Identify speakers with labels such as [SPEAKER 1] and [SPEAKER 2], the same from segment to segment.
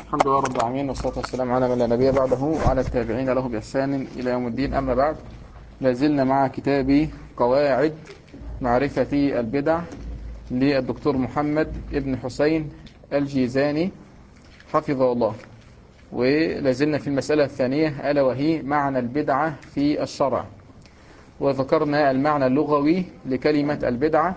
[SPEAKER 1] الحمد لله رب العالمين، والصلاة والسلام على من لا نبي بعده وعلى التابعين له بإحسان إلى يوم الدين. أما بعد، لازلنا مع كتاب قواعد معرفة البدع للدكتور محمد ابن حسين الجيزاني حفظه الله، ولازلنا في المسألة الثانية ألا وهي معنى البدعة في الشرع. وذكرنا المعنى اللغوي لكلمة البدعة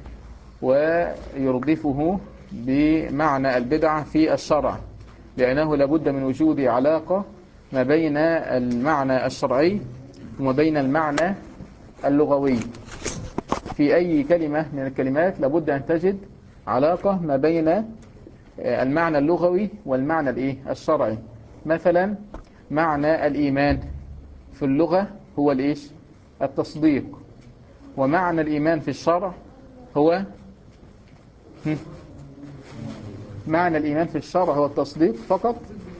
[SPEAKER 1] ويردفه بمعنى البدعة في الشرع، لأنه لابد من وجود علاقة ما بين المعنى الشرعي وما بين المعنى اللغوي. في أي كلمة من الكلمات لابد أن تجد علاقة ما بين المعنى اللغوي والمعنى الشرعي. مثلا معنى الإيمان في اللغة هو التصديق، ومعنى الإيمان في الشرع هو معنى الإيمان في الشرع هو التصديق فقط.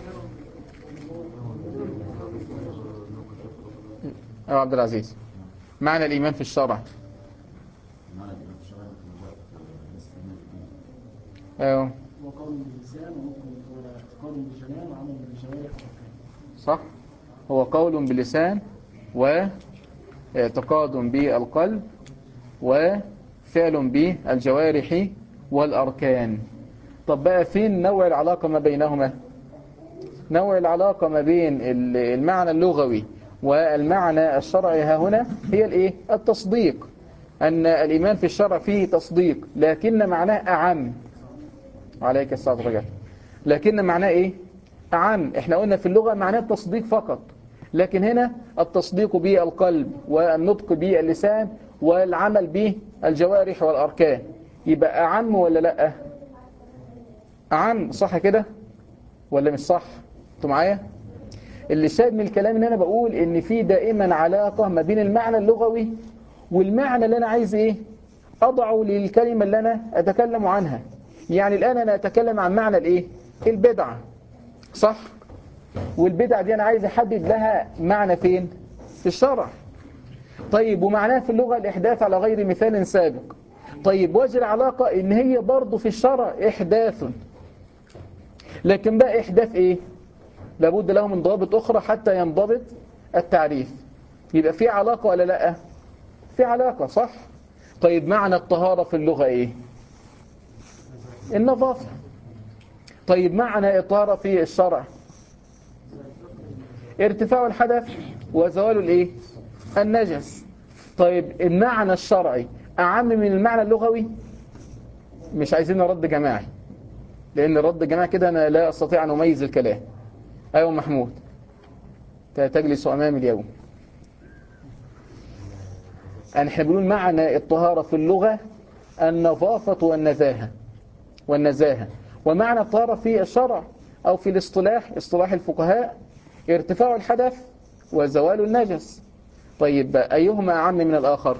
[SPEAKER 1] عبد العزيز، معنى الإيمان في الشرع
[SPEAKER 2] وقول باللسان وقول بالجنان وعمل بالجوارح.
[SPEAKER 1] صح، هو قول باللسان واعتقاد بالقلب وفعل بالجوارح والأركان. طب بقى فين نوع العلاقة ما بينهما؟ نوع العلاقة ما بين المعنى اللغوي والمعنى الشرعي ها هنا هي التصديق. أن الإيمان في الشرع فيه تصديق، لكن معناه أعم. عليك الصلاة والسلام. لكن معناه أعم. احنا قلنا في اللغة معناه التصديق فقط، لكن هنا التصديق بالقلب والنطق باللسان والعمل بالجوارح والأركان. يبقى أعم ولا لأ؟ أعم، صح كده ولا مش صح؟ انتوا معايا؟ اللي شاهد من الكلام ان انا بقول ان في دائما علاقة ما بين المعنى اللغوي والمعنى اللي انا عايز اضعه للكلمة اللي انا اتكلم عنها. يعني الان انا اتكلم عن معنى البدعة، صح؟ والبدعة دي انا عايز احدد لها معنى فين؟ في الشرع. طيب ومعناها في اللغة الاحداث على غير مثال سابق. طيب وجه العلاقة ان هي برضو في الشرع احداث، لكن بقى احداث لابد له من ضوابط أخرى حتى ينضبط التعريف. يبقى في علاقة ولا لا؟ في علاقة، صح؟ طيب معنى الطهارة في اللغة النظافة. طيب معنى الطهارة في الشرع ارتفاع الحدث وزوال النجس. طيب المعنى الشرعي أعم من المعنى اللغوي؟ مش عايزين رد جماعي، لأن الرد جماعي كده أنا لا أستطيع أن أميز الكلام. أيوة محمود، تجلس أمامي اليوم. احنا بنقول معنى الطهارة في اللغة النظافة والنزاهة. ومعنى الطهارة في الشرع أو في اصطلاح الفقهاء ارتفاع الحدث وزوال النجس. طيب أيهما أعم من الآخر؟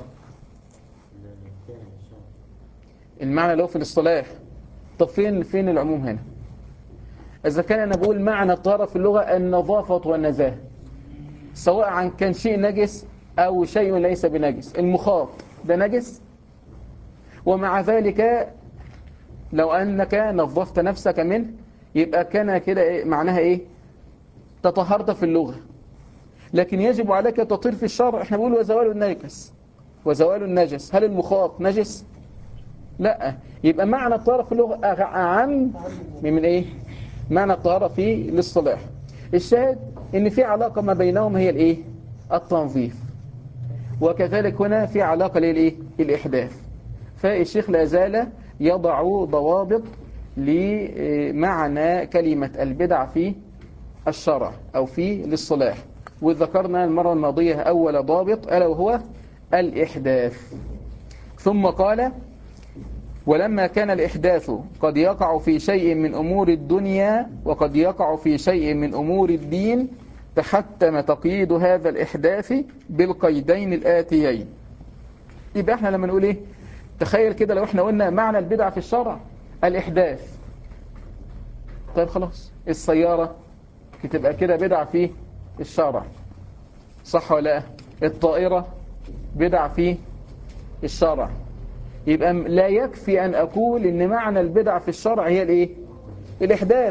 [SPEAKER 1] المعنى له في الاصطلاح. طب فين العموم هنا؟ إذا كان أنا بقول معنى الطهارة في اللغة النظافة والنزاهة، سواء عن كان شيء نجس أو شيء ليس بنجس. المخاط ده نجس، ومع ذلك لو أنك نظفت نفسك منه يبقى كان كده معناها تطهرت في اللغة. لكن يجب عليك تطهير في الشرع. احنا بنقول وزوال النجس. هل المخاط نجس؟ لا. يبقى معنى الطهارة في اللغة أعم من معنى الطهارة في الاصطلاح. الشاهد ان في علاقة ما بينهم هي التنظيف، وكذلك هنا في علاقة الإحداث. فالشيخ لا زال يضع ضوابط لمعنى كلمة البدع في الشرع أو في الاصطلاح. وذكرنا المرة الماضية أول ضابط ألا وهو الإحداث. ثم قال: ولما كان الإحداث قد يقع في شيء من أمور الدنيا وقد يقع في شيء من أمور الدين، تحتم تقييد هذا الإحداث بالقيدين الآتيين. يبقى احنا لما نقول تخيل كده لو احنا قلنا معنى البدعة في الشرع الإحداث، طيب خلاص السيارة تبقى كده بدعة في الشرع، صح ولا لا؟ الطائرة بدعة في الشرع. يبقى لا يكفي أن أقول إن معنى البدعة في الشرع هي الإحداث،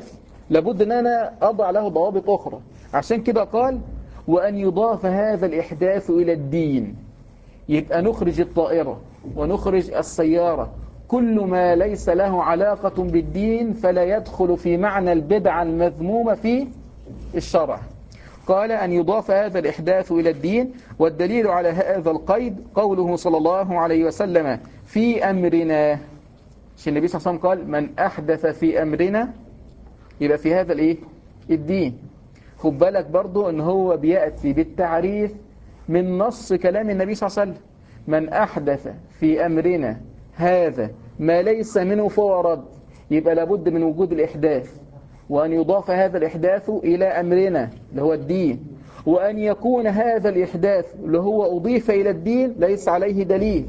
[SPEAKER 1] لابد أن أنا أضع له ضوابط أخرى. عشان كده قال وأن يضاف هذا الإحداث إلى الدين. يبقى نخرج الطائرة ونخرج السيارة، كل ما ليس له علاقة بالدين فلا يدخل في معنى البدعة المذمومة في الشرع. قال أن يضاف هذا الإحداث إلى الدين. والدليل على هذا القيد قوله صلى الله عليه وسلم في أمرنا. النبي صلى الله عليه وسلم قال من أحدث في أمرنا، يبقى في هذا الإيه؟ الدين. خد بالك برضو أن هو بيأتي بالتعريف من نص كلام النبي صلى الله عليه وسلم. من أحدث في أمرنا هذا ما ليس منه فهو رد. يبقى لابد من وجود الإحداث، وأن يضاف هذا الإحداث إلى أمرنا اللي هو الدين، وأن يكون هذا الإحداث اللي هو أضيف إلى الدين ليس عليه دليل.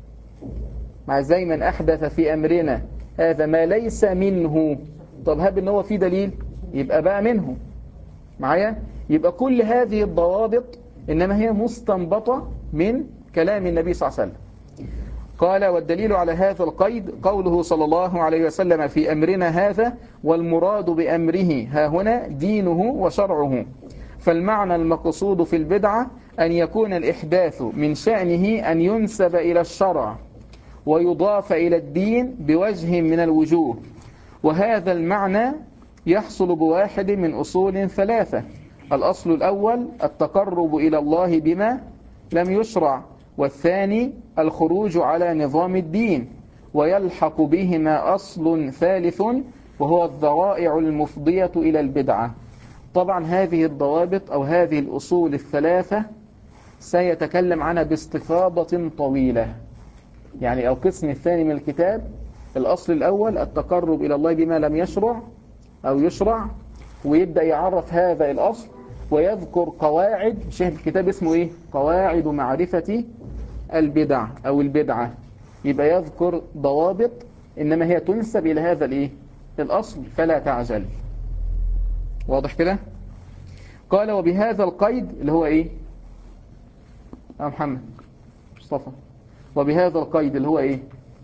[SPEAKER 1] مع زي من أحدث في أمرنا هذا ما ليس منه. طب هب إن هو في دليل يبقى بقى منه معايا. يبقى كل هذه الضوابط إنما هي مستنبطة من كلام النبي صلى الله عليه وسلم. قال والدليل على هذا القيد قوله صلى الله عليه وسلم في أمرنا هذا، والمراد بأمره ها هنا دينه وشرعه. فالمعنى المقصود في البدعة أن يكون الإحداث من شأنه أن ينسب إلى الشرع ويضاف إلى الدين بوجه من الوجوه. وهذا المعنى يحصل بواحد من أصول ثلاثة. الأصل الأول التقرب إلى الله بما لم يشرع، والثاني الخروج على نظام الدين، ويلحق بهما أصل ثالث وهو الذرائع المفضية إلى البدعة. طبعا هذه الضوابط أو هذه الأصول الثلاثة سيتكلم عنها باستفاضة طويلة. يعني القسم الثاني من الكتاب الأصل الأول التقرب إلى الله بما لم يشرع أو يشرع، ويبدأ يعرف هذا الأصل ويذكر قواعد. شيخ الكتاب اسمه إيه؟ قواعد معرفة البدع أو البدعة. يبقى يذكر ضوابط إنما هي تنسب إلى هذا الإيه؟ الأصل، فلا تعجل. واضح كده؟ قال وبهذا القيد اللي هو إيه؟ محمد مصطفى. وبهذا القيد اللي هو إيه؟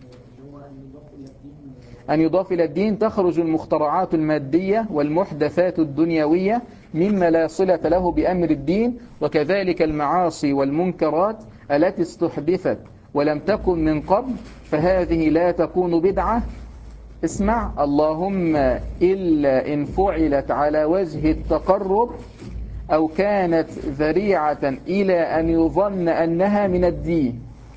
[SPEAKER 1] أن يضاف إلى الدين تخرج المخترعات المادية والمحدثات الدنيوية مما لا صلة له بأمر الدين، وكذلك المعاصي والمنكرات التي استحدثت ولم تكن من قبل، فهذه لا تكون بدعة. اسمع اللهم إلا إن فعلت على وجه التقرب أو كانت ذريعة إلى أن يظن أنها من الدين.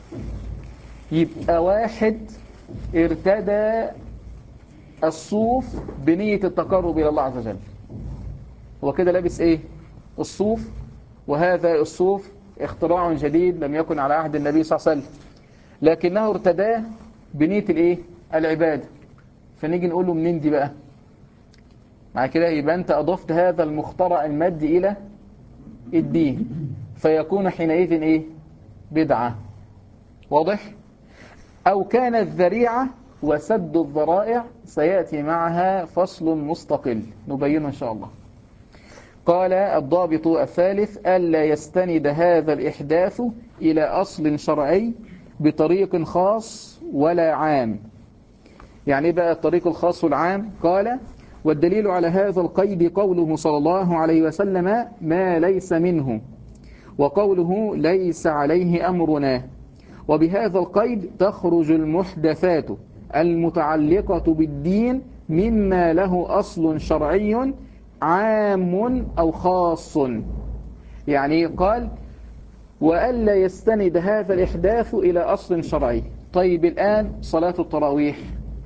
[SPEAKER 1] يبقى واحد ارتدى الصوف بنية التقرب إلى الله عز وجل، هو كده لابس إيه؟ الصوف، وهذا الصوف اختراع جديد لم يكن على عهد النبي صلى الله عليه وسلم، لكنه ارتداه بنية الإيه؟ العبادة. فنيجي نقول له منين دي بقى؟ مع كده يبقى أنت أضفت هذا المخترع المادي إلى الدين، فيكون حينئذ إيه؟ بدعة. واضح؟ أو كانت ذريعة، وسد الذرائع سيأتي معها فصل مستقل نبينه إن شاء الله. قال الضابط الثالث ألا يستند هذا الإحداث إلى أصل شرعي بطريق خاص ولا عام. يعني بقى الطريق الخاص والعام؟ قال والدليل على هذا القيد قوله صلى الله عليه وسلم ما ليس منه، وقوله ليس عليه أمرنا. وبهذا القيد تخرج المحدثات المتعلقة بالدين مما له أصل شرعي عام أو خاص. يعني قال وألا يستند هذا الإحداث إلى أصل شرعي. طيب الآن صلاة التراويح،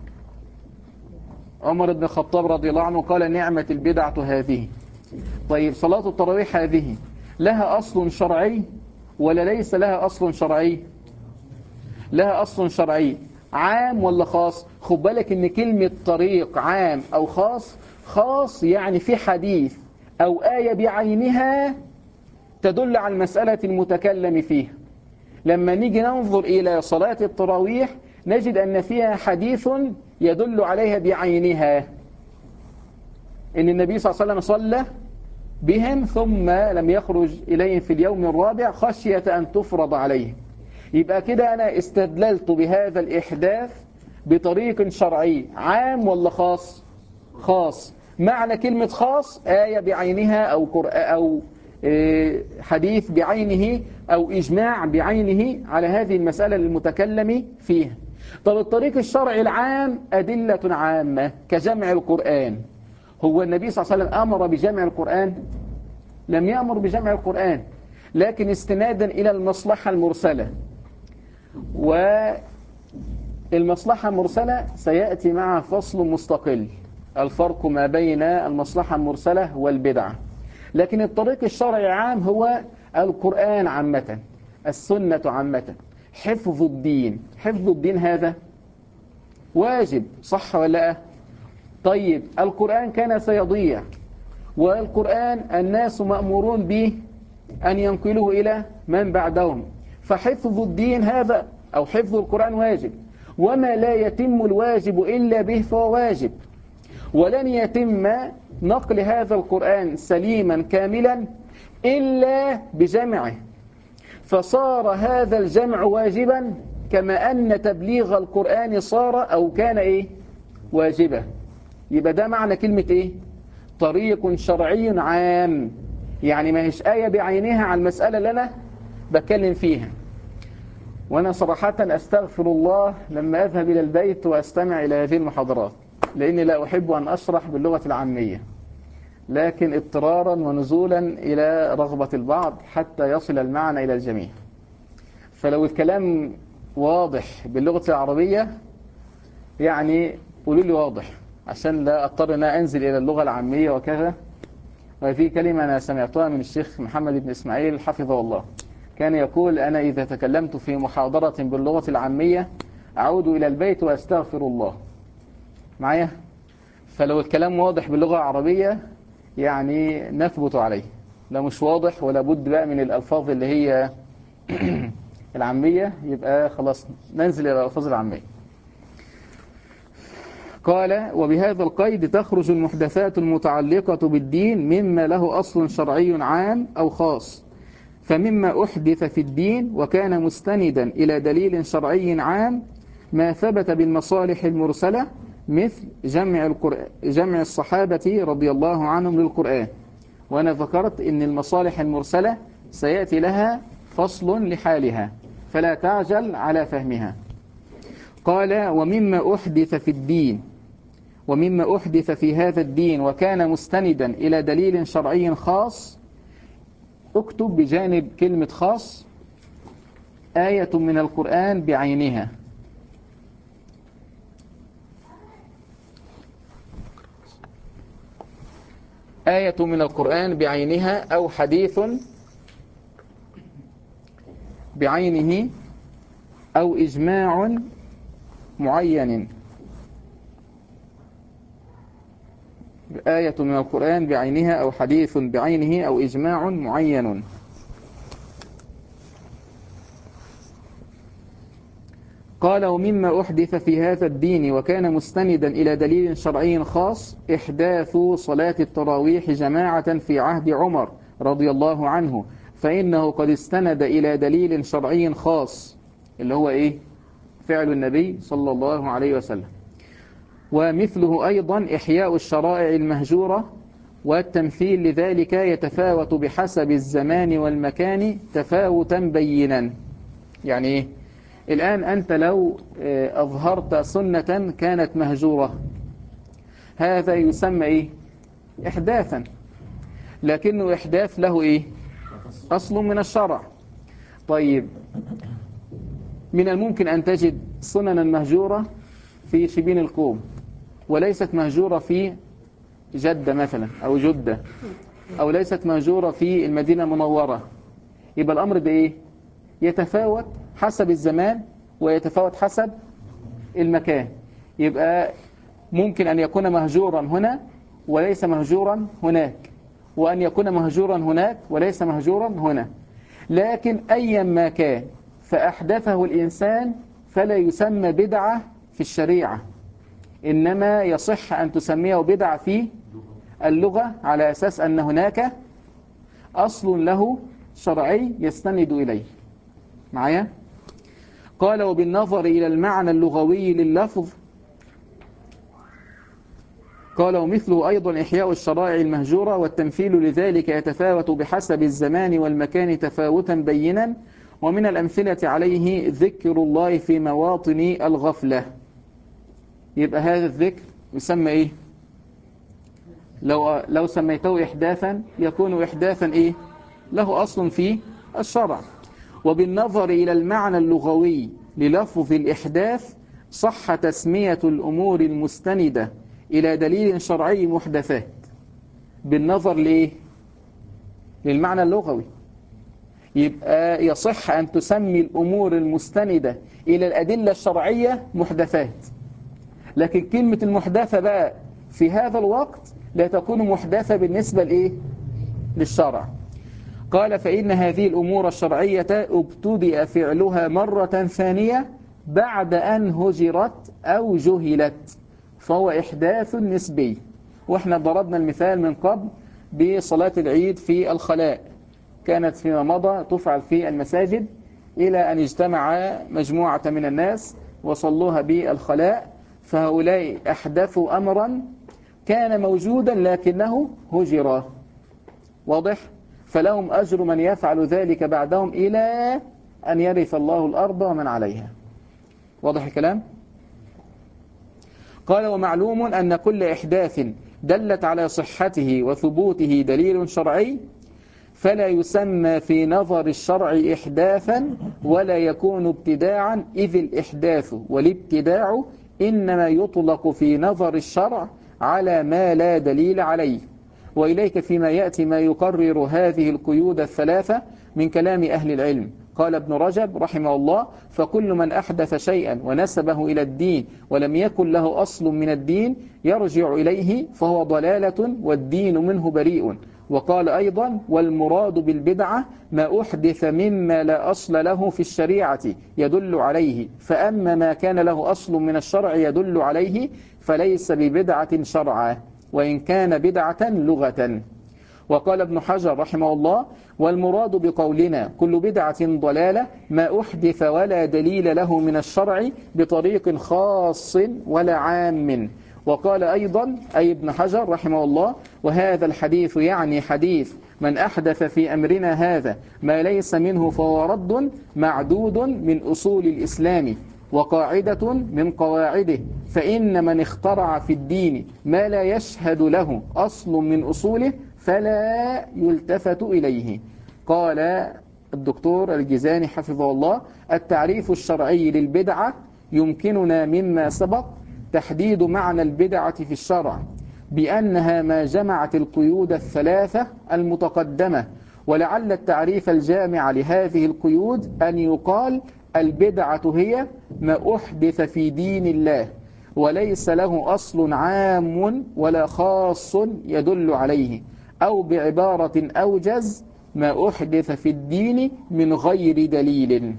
[SPEAKER 1] عمر بن الخطاب رضي الله عنه قال نعمة البدعة هذه. طيب صلاة التراويح هذه لها أصل شرعي ولا ليس لها أصل شرعي؟ لها أصل شرعي. عام ولا خاص؟ خد بالك ان كلمة طريق عام أو خاص، خاص يعني في حديث أو آية بعينها تدل على المسألة المتكلم فيها. لما نيجي ننظر إلى صلاة التراويح نجد أن فيها حديث يدل عليها بعينها، إن النبي صلى الله عليه وسلم صلى بهم ثم لم يخرج إليهم في اليوم الرابع خشية أن تفرض عليهم. يبقى كده أنا استدللت بهذا الإحداث بطريق شرعي عام ولا خاص؟ خاص. معنى كلمة خاص آية بعينها أو قرآن أو حديث بعينه أو إجماع بعينه على هذه المسألة المتكلم فيها. طب الطريق الشرعي العام أدلة عامة كجمع القرآن. هو النبي صلى الله عليه وسلم أمر بجمع القرآن؟ لم يأمر بجمع القرآن، لكن استنادا إلى المصلحة المرسلة، والمصلحة المرسلة سيأتي مع فصل مستقل، الفرق ما بين المصلحة المرسلة والبدعة. لكن الطريق الشرعي العام هو القرآن عامة، السنة عامة، حفظ الدين. حفظ الدين هذا واجب، صح ولا لا؟ طيب القرآن كان سيضيع، والقرآن الناس مأمورون به أن ينقلوه إلى من بعدهم، فحفظ الدين هذا أو حفظ القرآن واجب، وما لا يتم الواجب إلا به فهو واجب. ولن يتم نقل هذا القرآن سليما كاملا إلا بجمعه، فصار هذا الجمع واجبا كما أن تبليغ القرآن صار أو كان واجبا. يبقى ده معنى كلمة طريق شرعي عام، يعني ما هيش آية بعينها على المسألة اللي أنا بتكلم فيها. وأنا صراحة أستغفر الله لما أذهب إلى البيت وأستمع إلى هذه المحاضرات، لأني لا أحب أن أشرح باللغة العامية، لكن اضطرارا ونزولا إلى رغبة البعض حتى يصل المعنى إلى الجميع. فلو الكلام واضح باللغة العربية يعني قولوا لي واضح، عشان لا أضطر أن أنزل إلى اللغة العامية وكذا. وفي كلمة أنا سمعتها من الشيخ محمد بن إسماعيل حفظه الله، كان يقول: أنا إذا تكلمت في محاضرة باللغة العامية أعود إلى البيت وأستغفر الله. معايا؟ فلو الكلام واضح باللغة العربية يعني نثبت عليه، لو مش واضح ولا بد بقى من الألفاظ اللي هي العامية يبقى خلاص ننزل إلى الألفاظ العامية. قال: وبهذا القيد تخرج المحدثات المتعلقة بالدين مما له أصل شرعي عام أو خاص. فمما أحدث في الدين وكان مستندا إلى دليل شرعي عام ما ثبت بالمصالح المرسلة، مثل جمع الصحابة رضي الله عنهم للقرآن. وأنا ذكرت أن المصالح المرسلة سيأتي لها فصل لحالها، فلا تعجل على فهمها. قال: ومما أحدث في الدين، ومما أحدث في هذا الدين وكان مستندا إلى دليل شرعي خاص، اكتب بجانب كلمة خاص آية من القرآن بعينها. آية من القرآن بعينها أو حديث بعينه أو إجماع معين. آية من القرآن بعينها أو حديث بعينه أو إجماع معين. قال: ومما أحدث في هذا الدين وكان مستندا إلى دليل شرعي خاص إحداث صلاة التراويح جماعة في عهد عمر رضي الله عنه، فإنه قد استند إلى دليل شرعي خاص اللي هو فعل النبي صلى الله عليه وسلم. ومثله أيضا إحياء الشرائع المهجورة، والتمثيل لذلك يتفاوت بحسب الزمان والمكان تفاوتا بينا. يعني الآن أنت لو أظهرت سنة كانت مهجورة، هذا يسمى إحداثا، لكنه إحداث له أصل من الشرع. طيب من الممكن أن تجد سننا مهجورة في شبين القوم وليست مهجورة في جدة مثلا أو جدة، أو ليست مهجورة في المدينة المنورة. يبقى الأمر ده يتفاوت حسب الزمان ويتفاوت حسب المكان. يبقى ممكن أن يكون مهجورا هنا وليس مهجورا هناك، وأن يكون مهجورا هناك وليس مهجورا هنا. لكن أيا ما كان فأحدثه الإنسان فلا يسمى بدعة في الشريعة، إنما يصح أن تسميه بدعة في اللغة على أساس أن هناك أصل له شرعي يستند إليه. معايا؟ قال: وبالنظر إلى المعنى اللغوي لللفظ قال ومثله أيضا إحياء الشرائع المهجورة، والتمثيل لذلك يتفاوت بحسب الزمان والمكان تفاوتا بينا، ومن الأمثلة عليه ذكر الله في مواطن الغفلة. يبقى هذا الذكر يسمى إيه؟ لو سميته إحداثا يكون إحداثا إيه؟ له أصل في الشرع. وبالنظر إلى المعنى اللغوي للفظ الإحداث صح تسمية الأمور المستندة إلى دليل شرعي محدثات. بالنظر ليه؟ للمعنى اللغوي. يبقى يصح أن تسمي الأمور المستندة إلى الأدلة الشرعية محدثات، لكن كلمة المحدثة بقى في هذا الوقت لا تكون محدثة بالنسبة لإيه؟ للشرع. قال فإن هذه الأمور الشرعية ابتدأ فعلها مرة ثانية بعد أن هجرت أو جهلت، فهو إحداث نسبي. وإحنا ضربنا المثال من قبل بصلاة العيد في الخلاء، كانت فيما مضى تفعل في المساجد إلى أن اجتمع مجموعة من الناس وصلوها بالخلاء، فهؤلاء أحدثوا أمرا كان موجودا لكنه هجر. واضح؟ فلهم أجر من يفعل ذلك بعدهم إلى أن يرث الله الأرض ومن عليها. واضح الكلام؟ قال ومعلوم أن كل إحداث دلت على صحته وثبوته دليل شرعي فلا يسمى في نظر الشرع إحداثا ولا يكون ابتداعا، إذ الإحداث والابتداع إنما يطلق في نظر الشرع على ما لا دليل عليه. وإليك فيما يأتي ما يقرر هذه القيود الثلاثة من كلام أهل العلم. قال ابن رجب رحمه الله فكل من أحدث شيئا ونسبه إلى الدين ولم يكن له أصل من الدين يرجع إليه فهو ضلالة والدين منه بريء. وقال أيضا والمراد بالبدعة ما أحدث مما لا أصل له في الشريعة يدل عليه، فأما ما كان له أصل من الشرع يدل عليه فليس ببدعة شرعا وإن كان بدعة لغة. وقال ابن حجر رحمه الله والمراد بقولنا كل بدعة ضلالة ما أحدث ولا دليل له من الشرع بطريق خاص ولا عام. وقال أيضا أي ابن حجر رحمه الله وهذا الحديث يعني حديث من أحدث في أمرنا هذا ما ليس منه فهو رد معدود من أصول الإسلام وقاعدة من قواعده، فإن من اخترع في الدين ما لا يشهد له أصل من أصوله فلا يلتفت إليه. قال الدكتور الجزاني حفظه الله التعريف الشرعي للبدعة يمكننا مما سبق تحديد معنى البدعة في الشرع بأنها ما جمعت القيود الثلاثة المتقدمة، ولعل التعريف الجامع لهذه القيود أن يقال البدعة هي ما أحدث في دين الله وليس له أصل عام ولا خاص يدل عليه، أو بعبارة أوجز ما أحدث في الدين من غير دليل.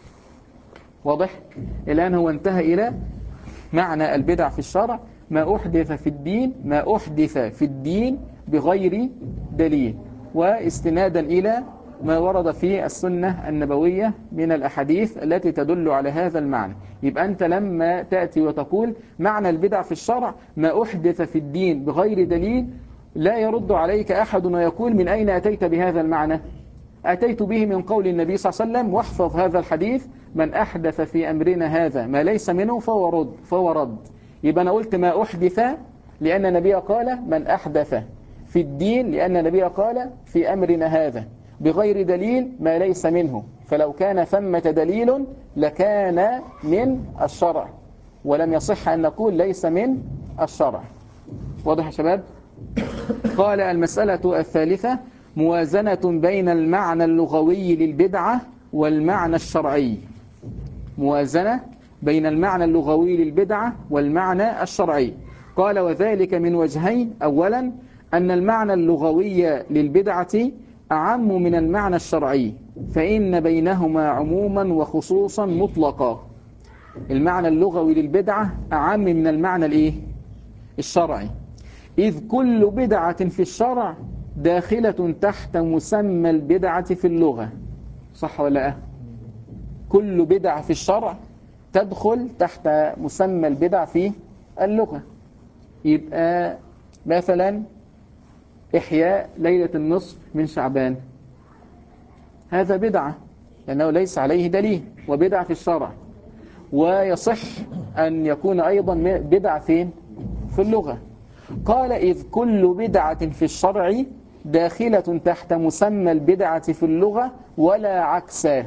[SPEAKER 1] واضح؟ الآن هو انتهى إلى معنى البدع في الشرع ما أحدث في الدين، ما أحدث في الدين بغير دليل، واستنادا إلى ما ورد في السنة النبوية من الأحاديث التي تدل على هذا المعنى. يبقى أنت لما تأتي وتقول معنى البدع في الشرع ما أحدث في الدين بغير دليل لا يرد عليك أحد ويقول من أين أتيت بهذا المعنى؟ أتيت به من قول النبي صلى الله عليه وسلم واحفظ هذا الحديث من أحدث في أمرنا هذا ما ليس منه فهو رد. يبقى أنا قلت ما أحدث لأن النبي قال من أحدث في الدين، لأن النبي قال في أمرنا هذا بغير دليل ما ليس منه، فلو كان ثمة دليل لكان من الشرع، ولم يصح أن نقول ليس من الشرع. واضح يا شباب؟ قال المسألة الثالثة موازنة بين المعنى اللغوي للبدعة والمعنى الشرعي. موازنة بين المعنى اللغوي للبدعة والمعنى الشرعي. قال وذلك من وجهين. أولا أن المعنى اللغوي للبدعة أعم من المعنى الشرعي، فإن بينهما عموما وخصوصا مطلقا. المعنى اللغوي للبدعة أعم من المعنى الشرعي، إذ كل بدعة في الشرع داخلة تحت مسمى البدعة في اللغة. صح ولا لا؟ كل بدعة في الشرع تدخل تحت مسمى البدع في اللغة. يبقى مثلا إحياء ليلة النصف من شعبان، هذا بدعة لأنه ليس عليه دليل وبدعة في الشرع. ويصح أن يكون أيضا بدعة فين؟ في اللغة. قال إذ كل بدعة في الشرع داخلة تحت مسمى البدعة في اللغة ولا عكسا.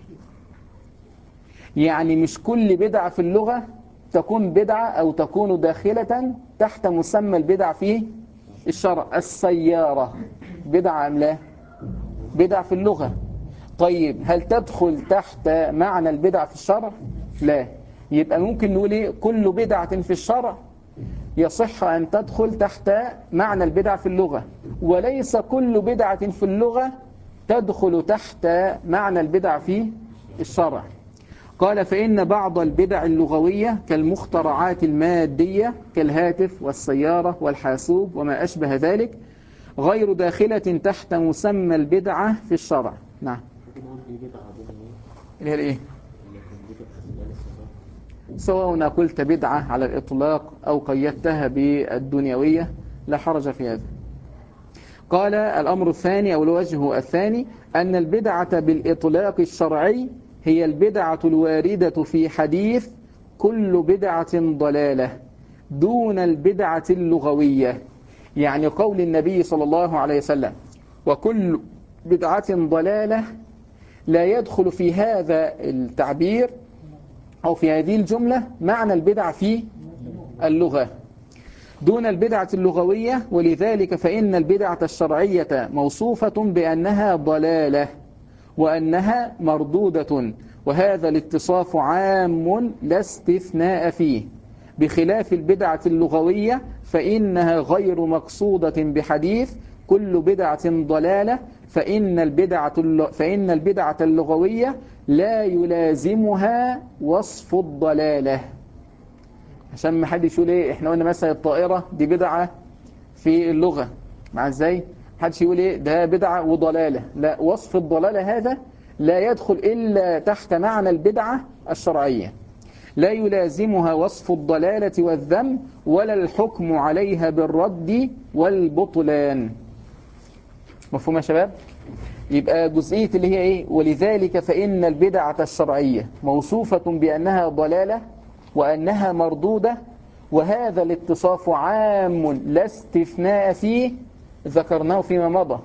[SPEAKER 1] يعني مش كل بدعة في اللغة تكون بدعة أو تكون داخلة تحت مسمى البدعة في الشرع. السيارة بدعة أم لا؟ بدعة في اللغة. طيب هل تدخل تحت معنى البدعة في الشرع؟ لا. يبقى ممكن نقول إيه؟ كل بدعة في الشرع يصح أن تدخل تحت معنى البدعة في اللغة، وليس كل بدعة في اللغة تدخل تحت معنى البدعة في الشرع. قال فإن بعض البدع اللغوية كالمخترعات المادية كالهاتف والسيارة والحاسوب وما أشبه ذلك غير داخلة تحت مسمى البدعة في الشرع. نعم. اللي هي الايه؟ سواء قلت بدعة على الإطلاق أو قيدتها بالدنيوية لا حرج في هذا. قال الأمر الثاني أو الوجه الثاني أن البدعة بالإطلاق الشرعي هي البدعة الواردة في حديث كل بدعة ضلالة دون البدعة اللغوية. يعني قول النبي صلى الله عليه وسلم وكل بدعة ضلالة لا يدخل في هذا التعبير أو في هذه الجملة معنى البدعة في اللغة دون البدعة اللغوية. ولذلك فإن البدعة الشرعية موصوفة بأنها ضلالة وأنها مردودة، وهذا الاتصاف عام لا استثناء فيه، بخلاف البدعة اللغوية فإنها غير مقصودة بحديث كل بدعة ضلالة، فإن البدعة اللغوية لا يلازمها وصف الضلالة. عشان ما حد يقول ايه احنا قلنا مثلا الطائرة دي بدعة في اللغة، مع ازاي حدش يقول ايه ده بدعة وضلالة، لا، وصف الضلالة هذا لا يدخل إلا تحت معنى البدعة الشرعية، لا يلازمها وصف الضلالة والذم ولا الحكم عليها بالرد والبطلان. مفهوم يا شباب؟ يبقى جزئية اللي هي ايه ولذلك فإن البدعة الشرعية موصوفة بأنها ضلالة وأنها مردودة، وهذا الاتصاف عام لا استثناء فيه، ذكرناه فيما مضى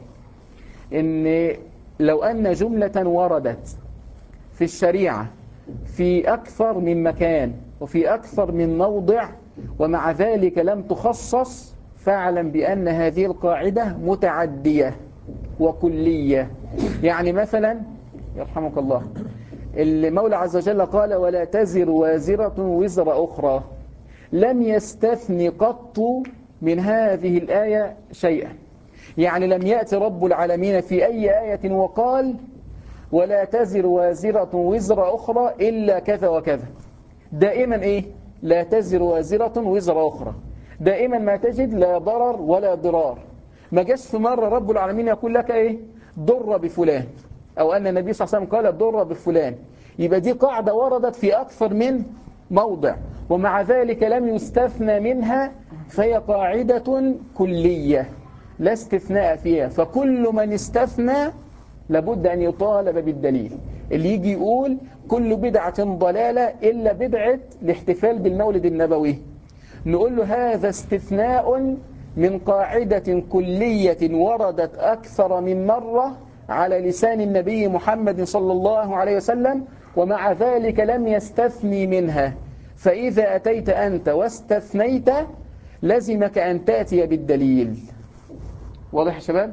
[SPEAKER 1] إن لو أن جملة وردت في الشريعة في أكثر من مكان وفي أكثر من موضع ومع ذلك لم تخصص، فاعلم بأن هذه القاعدة متعدية وكلية. يعني مثلا يرحمك الله المولى عز وجل قال ولا تزر وازرة وزر أخرى، لم يستثن قط من هذه الآية شيئا. يعني لم يأتي رب العالمين في أي آية وقال ولا تزر وازرة وزر أخرى إلا كذا وكذا. دائما إيه؟ لا تزر وازرة وزر أخرى، دائما ما تجد لا ضرر ولا ضرار. ما جاش في مرة رب العالمين يقول لك إيه ضر بفلان، أو أن النبي صلى الله عليه وسلم قال ضر بفلان. يبقى دي قاعدة وردت في أكثر من موضع ومع ذلك لم يستثنى منها، فهي قاعدة كلية لا استثناء فيها، فكل من استثنى لابد أن يطالب بالدليل. اللي يجي يقول كل بدعة ضلالة إلا بدعة الاحتفال بالمولد النبوي، نقول له هذا استثناء من قاعدة كلية وردت أكثر من مرة على لسان النبي محمد صلى الله عليه وسلم ومع ذلك لم يستثني منها. فإذا أتيت أنت واستثنيت لزمك أن تأتي بالدليل. واضح يا شباب؟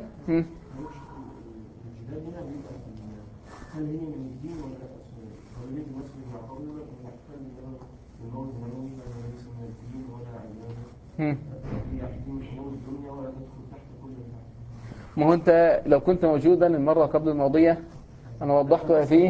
[SPEAKER 2] هل هي من الدين ولا قضية المسلم مع قبله المحتل بالموت النبوي ولا ليس من الدين ولا عبادة هي من أمور الدنيا ولا تدخل تحت كل ذلك؟
[SPEAKER 1] ما هو أنت لو كنت موجودا المرة قبل الماضية أنا وضحتها فيه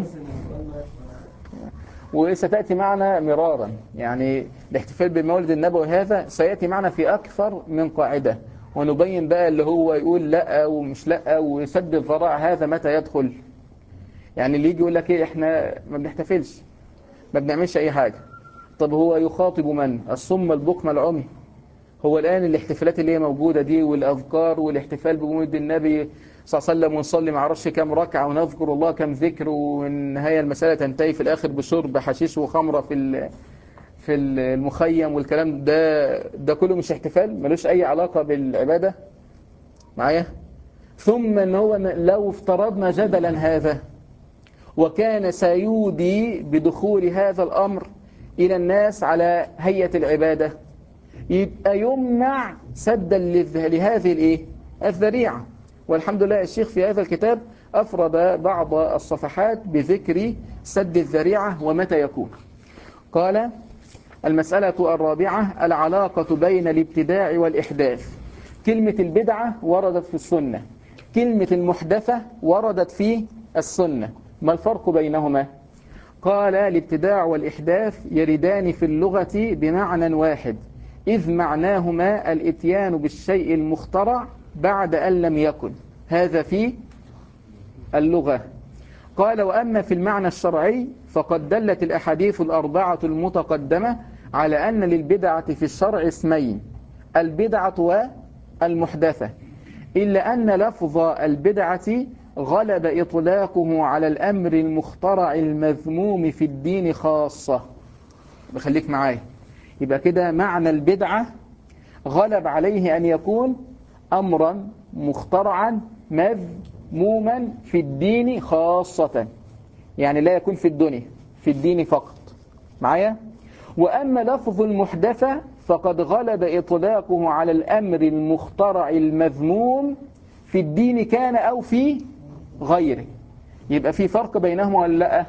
[SPEAKER 1] وستأتي معنا مرارا. يعني الاحتفال بالمولد النبوي هذا سيأتي معنا في أكثر من قاعدة، ونبين بقى اللي هو يقول لا ومش لا ويسد الذراع هذا متى يدخل. يعني اللي يجي يقول لك ايه احنا ما بنحتفلش ما بنعملش اي حاجة، طب هو يخاطب من؟ الصم البكم العمي، هو الآن الاحتفالات اللي هي موجودة دي والأذكار والاحتفال بمولد النبي صلى الله عليه وسلم ونصلي مع رش كم ركعة ونذكر الله كم ذكر والنهاية المسألة تنتهي في الآخر بشرب حشيش وخمرة في المخيم والكلام ده كله مش احتفال ملوش أي علاقة بالعبادة معايا. ثم ان هو لو افترضنا جدلا هذا وكان سيودي بدخول هذا الأمر إلى الناس على هيئة العبادة يبقى يمنع سدا لهذه الذريعة. والحمد لله الشيخ في هذا الكتاب أفرد بعض الصفحات بذكر سد الذريعة ومتى يكون. قال: المسألة الرابعة العلاقة بين الابتداع والإحداث. كلمة البدعة وردت في السنة، كلمة المحدثة وردت في السنة، ما الفرق بينهما؟ قال: الابتداع والإحداث يردان في اللغة بمعنى واحد، إذ معناهما الإتيان بالشيء المخترع بعد أن لم يكن، هذا في اللغة. قال: وأما في المعنى الشرعي فقد دلت الأحاديث الأربعة المتقدمة على أن للبدعة في الشرع اسمين، البدعة والمحدثة، إلا أن لفظ البدعة غلب إطلاقه على الأمر المخترع المذموم في الدين خاصة. بخليك معايا، يبقى كده معنى البدعة غلب عليه أن يكون أمرا مخترعا مذموما في الدين خاصة، يعني لا يكون في الدنيا، في الدين فقط معايا. وأما لفظ المحدثة فقد غلب إطلاقه على الأمر المخترع المذموم في الدين كان أو في غيره. يبقى في فرق بينهم ولا لا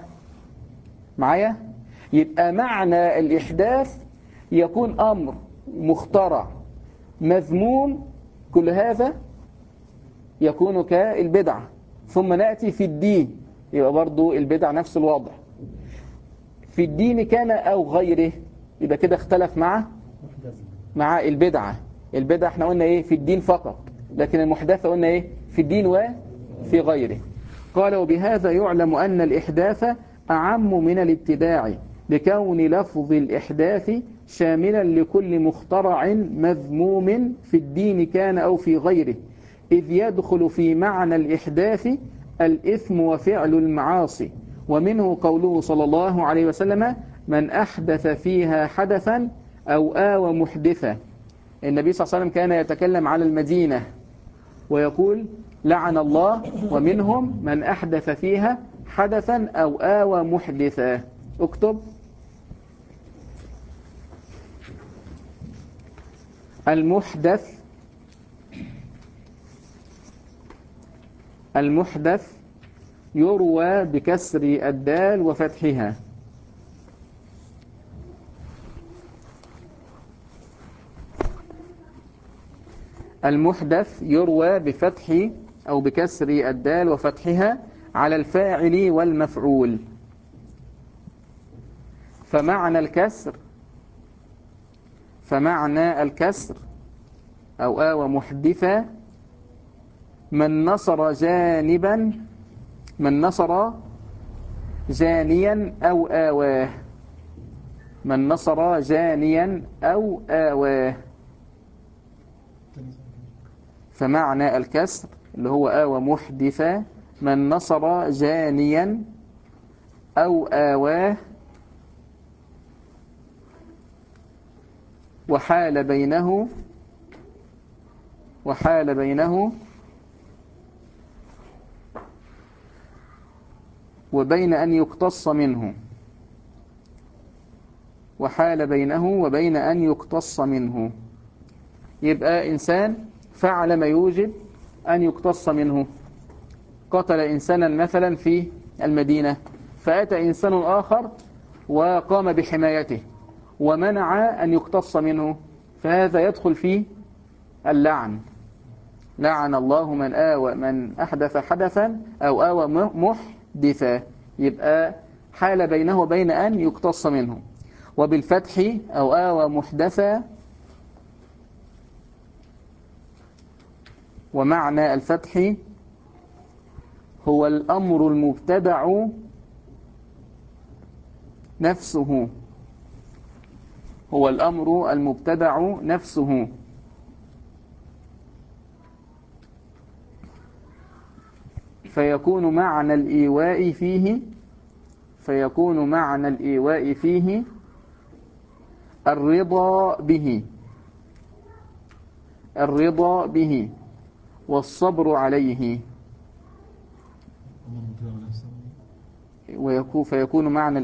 [SPEAKER 1] معايا؟ يبقى معنى الإحداث يكون أمر مخترع مذموم، كل هذا يكون كالبدعة. ثم نأتي في الدين، يبقى برضو البدع نفس الوضع، في الدين كان أو غيره، يبقى كده اختلف مع البدعة. البدعة احنا قلنا ايه؟ في الدين فقط، لكن المحدثة قلنا ايه؟ في الدين وفي غيره. قال: وبهذا يعلم أن الإحداث أعم من الابتداع، لكون لفظ الإحداث شاملا لكل مخترع مذموم في الدين كان أو في غيره، إذ يدخل في معنى الإحداث الإثم وفعل المعاصي. ومنه قوله صلى الله عليه وسلم: من أحدث فيها حدثا أو آوى محدثا. النبي صلى الله عليه وسلم كان يتكلم على المدينة ويقول: لعن الله ومنهم من أحدث فيها حدثا أو آوى محدثا. اكتب: المحدث يروى بكسر الدال وفتحها. المحدث يروى بفتح أو بكسر الدال وفتحها على الفاعل والمفعول. فمعنى الكسر أو آوى محدثا من نصر جانيا أو آواه، من نصر جانيا أو آواه. فمعنى الكسر اللي هو آوى محدثا من نصر جانيا أو آواه وحال بينه وبين أن يقتص منه، وحال بينه وبين أن يقتص منه. يبقى إنسان فعل ما يوجب أن يقتص منه، قتل إنسانا مثلا في المدينة، فأتى إنسان آخر وقام بحمايته ومنع أن يقتص منه، فهذا يدخل فيه اللعن. لعن الله من أحدث حدثا أو آوى محدثا. يبقى حال بينه وبين أن يقتص منه. وبالفتح أو آوى محدثا، ومعنى الفتح هو الأمر المبتدع نفسه هو الأمر المبتدع نفسه. فيكون معنى الإيواء فيه الرضا به والصبر عليه. فيكون معنى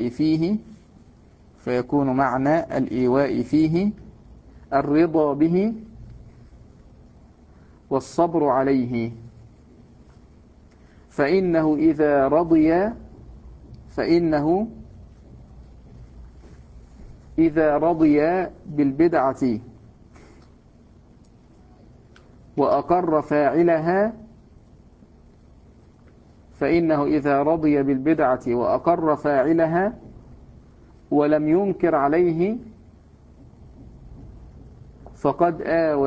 [SPEAKER 1] الإيواء فيه الرضا به والصبر عليه. فإنه إذا رضي بالبدعة وأقر فاعلها ولم ينكر عليه فقد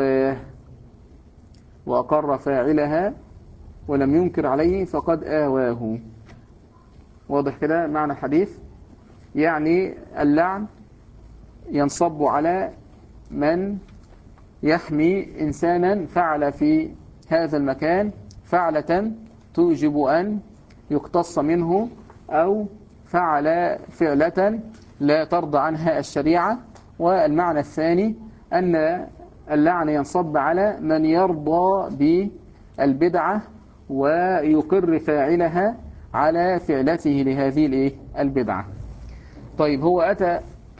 [SPEAKER 1] آواه. واضح كده معنى الحديث؟ يعني اللعن ينصب على من يحمي إنسانا فعل في هذا المكان فعلة توجب أن يقتص منه، أو فعل فعلة لا ترضى عنها الشريعة. والمعنى الثاني أن اللعن ينصب على من يرضى بالبدعة ويقر فاعلها على فعلته لهذه البدعة. طيب هو أتى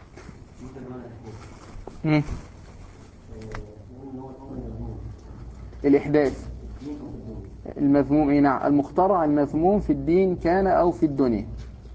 [SPEAKER 1] الإحداث المذموم، نعم، المخترع المذموم في الدين كان أو في الدنيا.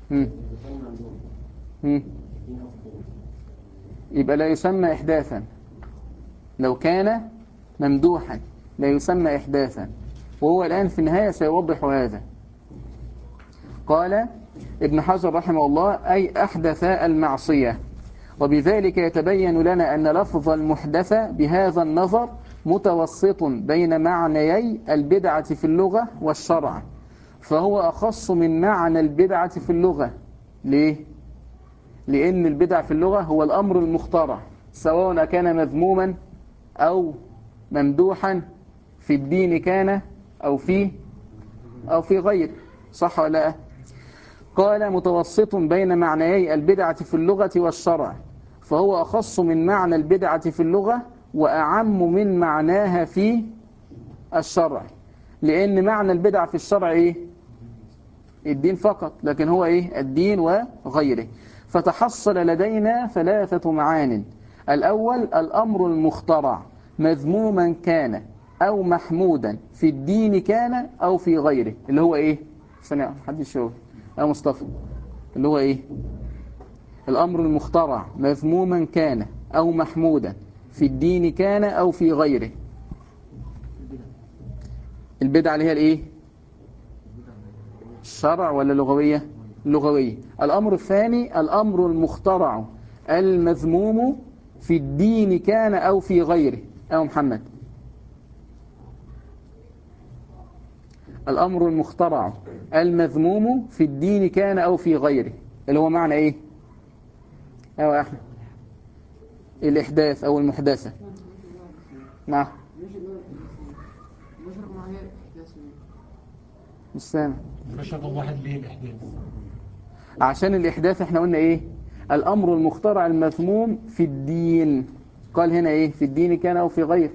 [SPEAKER 1] يبقى لا يسمى إحداثا. لو كان ممدوحا لا يسمى إحداثا، وهو الآن في النهاية سيوضح هذا. قال ابن حجر رحمه الله: أي أحدث المعصية. وبذلك يتبين لنا أن لفظ المحدث بهذا النظر متوسط بين معنيي البدعة في اللغة والشرع، فهو أخص من معنى البدعة في اللغة. ليه؟ لأن البدع في اللغة هو الأمر المخترع، سواء كان مذموما أو ممدوحا، في الدين كان أو في غير، صح ولا لا؟ قال: متوسط بين معنيي البدعة في اللغة والشرع، فهو أخص من معنى البدعة في اللغة وأعم من معناها في الشرع. لأن معنى البدعة في الشرع الدين فقط، لكن هو الدين وغيره. فتحصل لدينا 3 معان. الأول: الأمر المخترع مذموما كان أو محمودا، في الدين كان أو في غيره، اللي هو ثانية حد يشوف مصطفى، اللي هو الأمر المخترع مذموما كان أو محمودا، في الدين كان أو في غيره. البدعة اللي هي الشرع ولا لغوية؟ لغوية. الأمر الثاني: الأمر المخترع المذموم، في الدين كان أو في غيره. محمد، الأمر المخترع المذموم في الدين كان أو في غيره، اللي هو معنى يا أحمد؟ الإحداث أو المحدثة. نعم، مش سامع.
[SPEAKER 3] رقم واحد ليه الإحداث؟
[SPEAKER 1] عشان الإحداث احنا قلنا الأمر المخترع المذموم في الدين. قال هنا في الدين كان أو في غيره.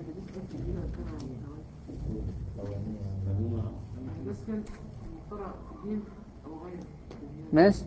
[SPEAKER 1] ماشي.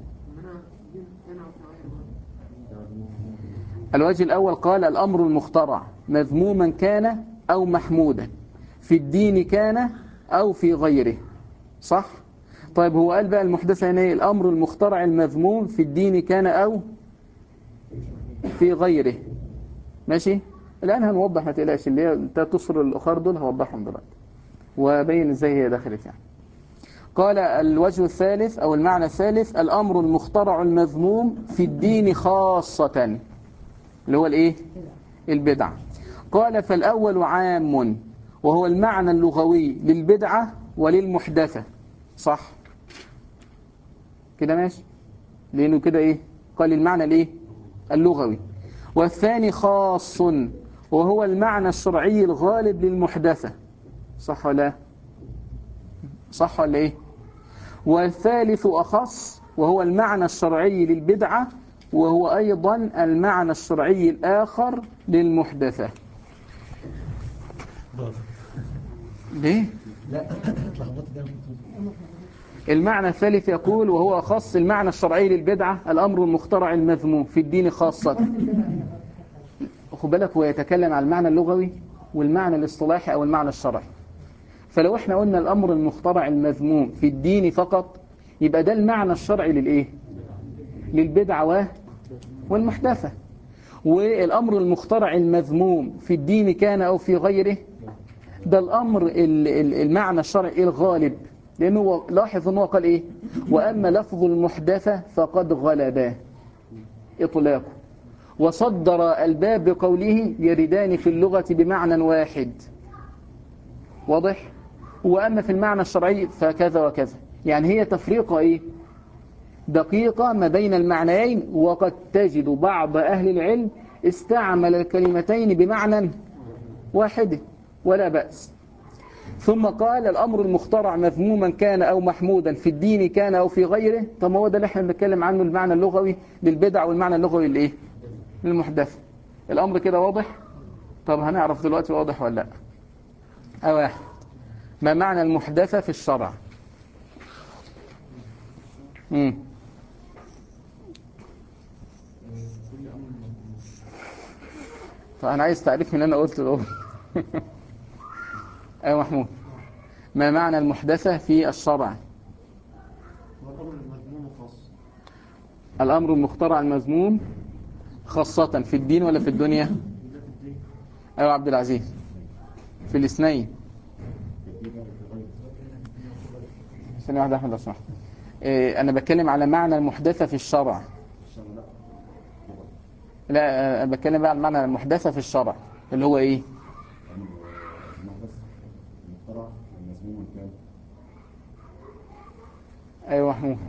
[SPEAKER 1] الوجه الأول قال: الأمر المخترع مذموما كان أو محمودا، في الدين كان أو في غيره، صح؟ طيب هو قال بقى المحدثة هنا الأمر المخترع المذموم في الدين كان أو في غيره. ماشي؟ الآن هنوضح، ما تقلقش، اللي هي تصر الأخر دول هوضحهم دلوقتي وبين ازاي هي دخلت قال الوجه الثالث أو المعنى الثالث: الأمر المخترع المذموم في الدين خاصة، اللي هو البدعة. قال: فالأول عام، وهو المعنى اللغوي للبدعة وللمحدثة، صح كده؟ ماشي، لأنه كده قال المعنى اللغوي. والثاني خاص وهو المعنى الشرعي الغالب للمحدثة. صح ولا صح ولا إيه؟ والثالث أخص وهو المعنى الشرعي للبدعة وهو أيضا المعنى الشرعي الآخر للمحدثة. ليه؟
[SPEAKER 3] لا اتلخبطت ده.
[SPEAKER 1] المعنى الثالث يقول وهو أخص المعنى الشرعي للبدعة الأمر المخترع المذموم في الدين خاصة. خد بالك هو يتكلم عن المعنى اللغوي والمعنى الاصطلاحي أو المعنى الشرعي. فلو احنا قلنا الأمر المخترع المذموم في الدين فقط يبقى ده المعنى الشرعي للإيه؟ للبدعة والمحدثة. والأمر المخترع المذموم في الدين كان أو في غيره ده الأمر المعنى الشرعي الغالب، لأنه لاحظ أنه قال إيه؟ وأما لفظ المحدثة فقد غلب إطلاقه وصدر الباب بقوله يردان في اللغة بمعنى واحد. واضح؟ وأما في المعنى الشرعي فكذا وكذا. يعني هي تفريقة إيه؟ دقيقة ما بين المعنيين. وقد تجد بعض أهل العلم استعمل الكلمتين بمعنى واحد ولا بأس. ثم قال الأمر المخترع مذموما كان أو محمودا في الدين كان أو في غيره. طب هو ده اللي احنا بنتكلم عنه المعنى اللغوي للبدع والمعنى اللغوي للإيه؟ للمحدث. الأمر كده واضح؟ طب هنعرف دلوقتي واضح ولا لا؟ واحد، ما معنى المحدثة في الشرع؟ طب أنا عايز تعريف من اللي أنا قلت الأول. أيوة محمود، ما معنى المحدثة في الشرع؟
[SPEAKER 2] والأمر المذموم خاص.
[SPEAKER 1] الأمر المخترع المذموم خاصة في الدين ولا في الدنيا؟ أيوة عبد العزيز، في الاثنين. ثانية واحدة أحمد لو سمحت. أنا بتكلم على معنى المحدثة في الشرع. لا أنا بتكلم بقى على معنى المحدثة في الشرع اللي هو إيه؟ أيوة محمود،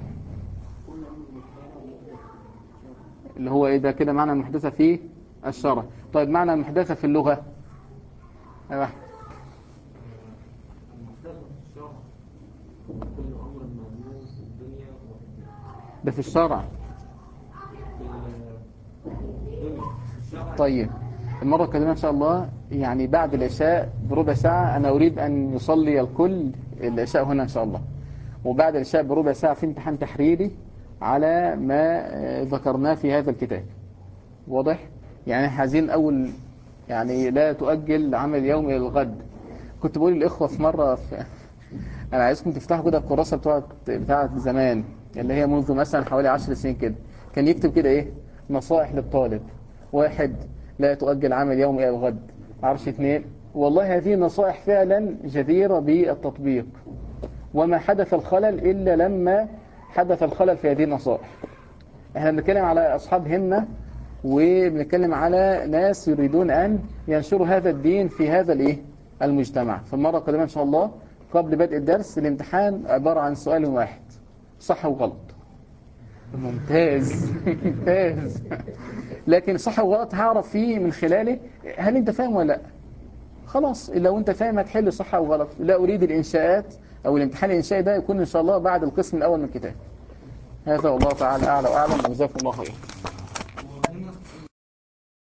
[SPEAKER 1] اللي هو إيه ده كده معنى المحدثة في الشرع. طيب معنى المحدثة في اللغة؟ أيوة ده في الشرع. طيب المرة القادمة إن شاء الله يعني بعد العشاء بربع ساعة أنا أريد أن يصلي الكل العشاء هنا إن شاء الله، وبعد العشاء بربع ساعة في امتحان تحريري على ما ذكرناه في هذا الكتاب. واضح؟ يعني عايزين أول يعني لا تؤجل عمل يوم إلى الغد. كنت بقول للإخوة في مرة أنا عايزكم تفتحوا كده الكراسة بتاعت زمان اللي هي منذ مثلا حوالي 10 سنين كده، كان يكتب كده إيه؟ نصائح للطالب. 1 لا تؤجل عمل يوم إلى الغد. 2 والله هذه نصائح فعلا جديرة بالتطبيق، وما حدث الخلل إلا لما حدث الخلل في هذه النصائح. احنا بنتكلم على أصحاب همة وبنتكلم على ناس يريدون أن ينشروا هذا الدين في هذا الإيه؟ المجتمع. في المرة القادمة إن شاء الله قبل بدء الدرس الامتحان عبارة عن سؤال واحد صح وغلط. ممتاز ممتاز. لكن صح وغلط هعرف فيه من خلاله هل انت فاهم ولا لا. خلاص لو انت فاهم هتحل صح وغلط. لا أريد الإنشاءات أو الامتحان الإنشائي ده يكون إن شاء الله بعد القسم الأول من الكتاب. هذا والله تعالى أعلى وأعلم. وجزاكم الله خير.